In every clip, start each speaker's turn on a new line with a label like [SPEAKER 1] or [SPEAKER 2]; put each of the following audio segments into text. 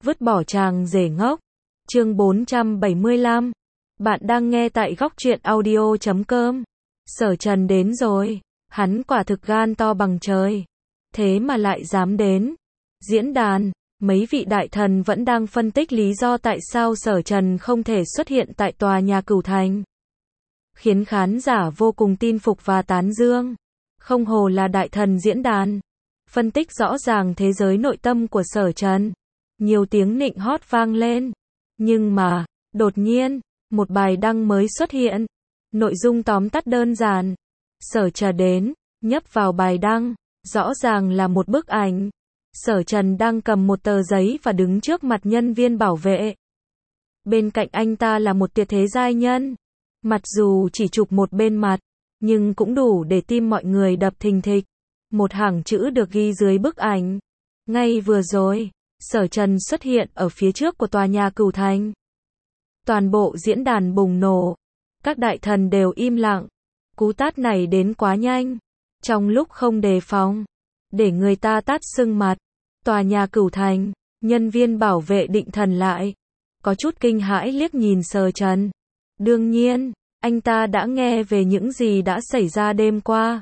[SPEAKER 1] Vứt bỏ chàng rể ngốc. Chương 475. Bạn đang nghe tại góc truyện audio.com. Sở Trần đến rồi. Hắn quả thực gan to bằng trời. Thế mà lại dám đến. Diễn đàn, mấy vị đại thần vẫn đang phân tích lý do tại sao Sở Trần không thể xuất hiện tại tòa nhà Cửu Thành. Khiến khán giả vô cùng tin phục và tán dương. Không hồ là đại thần diễn đàn. Phân tích rõ ràng thế giới nội tâm của Sở Trần. Nhiều tiếng nịnh hót vang lên. Nhưng mà, đột nhiên, một bài đăng mới xuất hiện. Nội dung tóm tắt đơn giản. Sở Trần đến, nhấp vào bài đăng. Rõ ràng là một bức ảnh. Sở Trần đang cầm một tờ giấy và đứng trước mặt nhân viên bảo vệ. Bên cạnh anh ta là một tuyệt thế giai nhân. Mặc dù chỉ chụp một bên mặt, nhưng cũng đủ để tim mọi người đập thình thịch. Một hàng chữ được ghi dưới bức ảnh. Ngay vừa rồi, Sở Trần xuất hiện ở phía trước của tòa nhà Cửu Thành. Toàn bộ diễn đàn bùng nổ. Các đại thần đều im lặng. Cú tát này đến quá nhanh. Trong lúc không đề phòng, để người ta tát sưng mặt. Tòa nhà Cửu Thành, nhân viên bảo vệ định thần lại. Có chút kinh hãi liếc nhìn Sở Trần. Đương nhiên, anh ta đã nghe về những gì đã xảy ra đêm qua.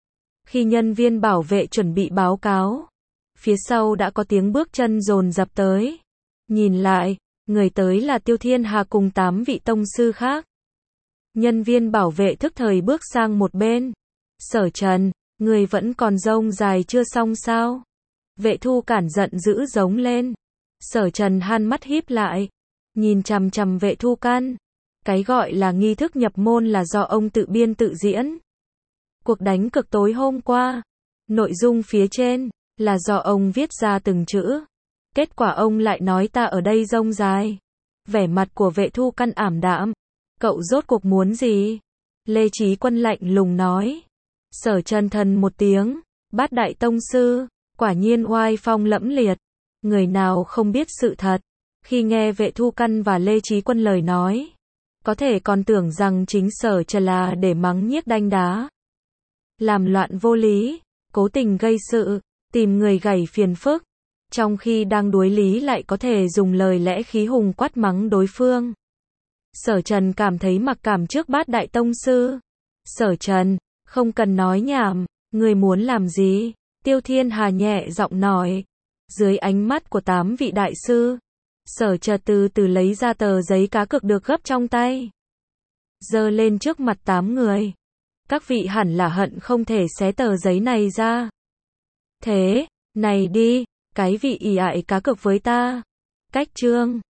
[SPEAKER 1] Khi nhân viên bảo vệ chuẩn bị báo cáo, phía sau đã có tiếng bước chân dồn dập tới. Nhìn lại, người tới là Tiêu Thiên Hà cùng 8 vị tông sư khác. Nhân viên bảo vệ thức thời bước sang một bên. Sở Trần, người vẫn còn rông dài chưa xong sao? Vệ Thu Cản giận dữ giống lên. Sở Trần han mắt híp lại, nhìn chằm chằm Vệ Thu Căn. Cái gọi là nghi thức nhập môn là do ông tự biên tự diễn. Cuộc đánh cực tối hôm qua, nội dung phía trên là do ông viết ra từng chữ. Kết quả ông lại nói ta ở đây rông dài. Vẻ mặt của Vệ Thu Căn ảm đạm. Cậu rốt cuộc muốn gì? Lê Chí Quân lạnh lùng nói. Sở Trần thần một tiếng. Bát đại tông sư, quả nhiên oai phong lẫm liệt. Người nào không biết sự thật, khi nghe Vệ Thu Căn và Lê Chí Quân lời nói, có thể còn tưởng rằng chính Sở Trần là để mắng nhiếc đanh đá. Làm loạn vô lý, cố tình gây sự, tìm người gảy phiền phức. Trong khi đang đối lý lại có thể dùng lời lẽ khí hùng quát mắng đối phương. Sở Trần cảm thấy mặc cảm trước bát đại tông sư. Sở Trần, không cần nói nhảm, người muốn làm gì? Tiêu Thiên Hà nhẹ giọng nói. Dưới ánh mắt của 8 vị đại sư, Sở Trần từ từ lấy ra tờ giấy cá cược được gấp trong tay. Giơ lên trước mặt 8 người. Các vị hẳn là hận không thể xé tờ giấy này ra. Thế, này đi, cái vị ỷ ại cá cược với ta. Cách chương